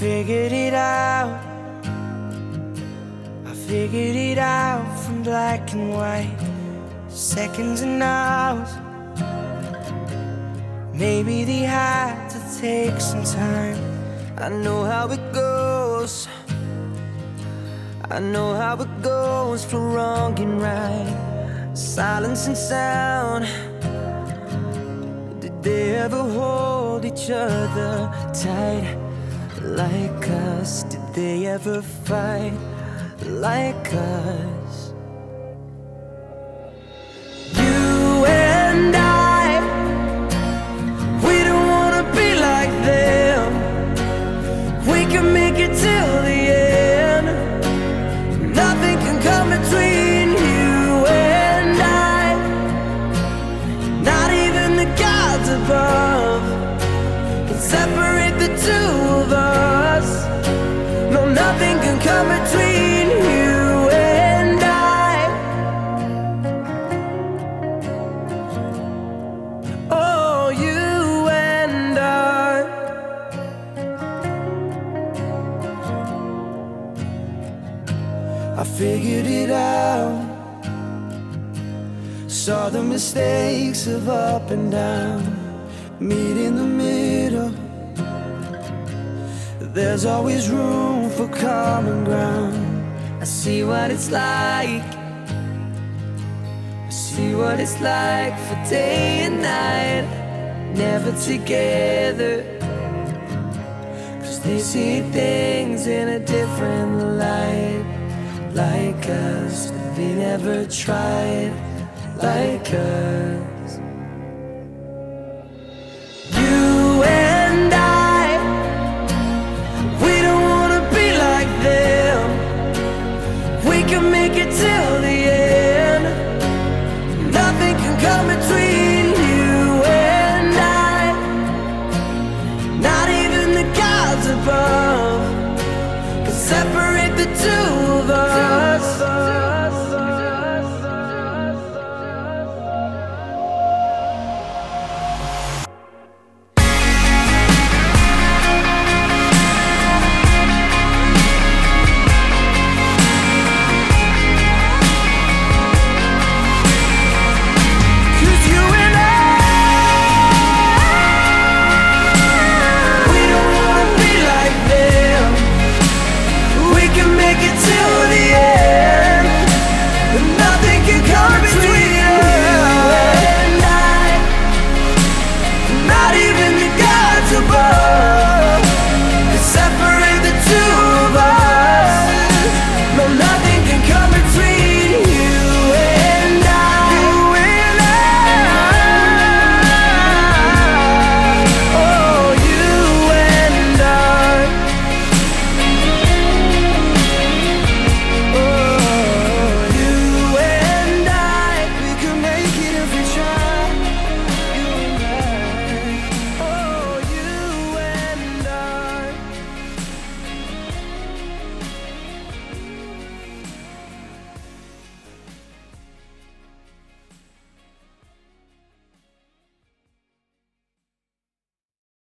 figured it out. I figured it out from black and white, seconds and hours. Maybe they had to take some time. I know how it goes. I know how it goes for wrong and right, silence and sound. Did they ever hold each other tight like us? Did they ever fight like us? You and I, we don't wanna be like them. We can make it till the end. Nothing can come between you and I, not even the gods above can separate the two of us. No, nothing can come between you and I. Oh, you and I. I figured it out. Saw the mistakes of up and down, meet in the middle. There's always room for common ground. I see what it's like. I see what it's like for day and night, never together. 'Cause they see things in a different light, like us. They never tried like us. You and I, we don't wanna be like them. We can make it till the end. Nothing can come between you and I, not even the gods above can separate the two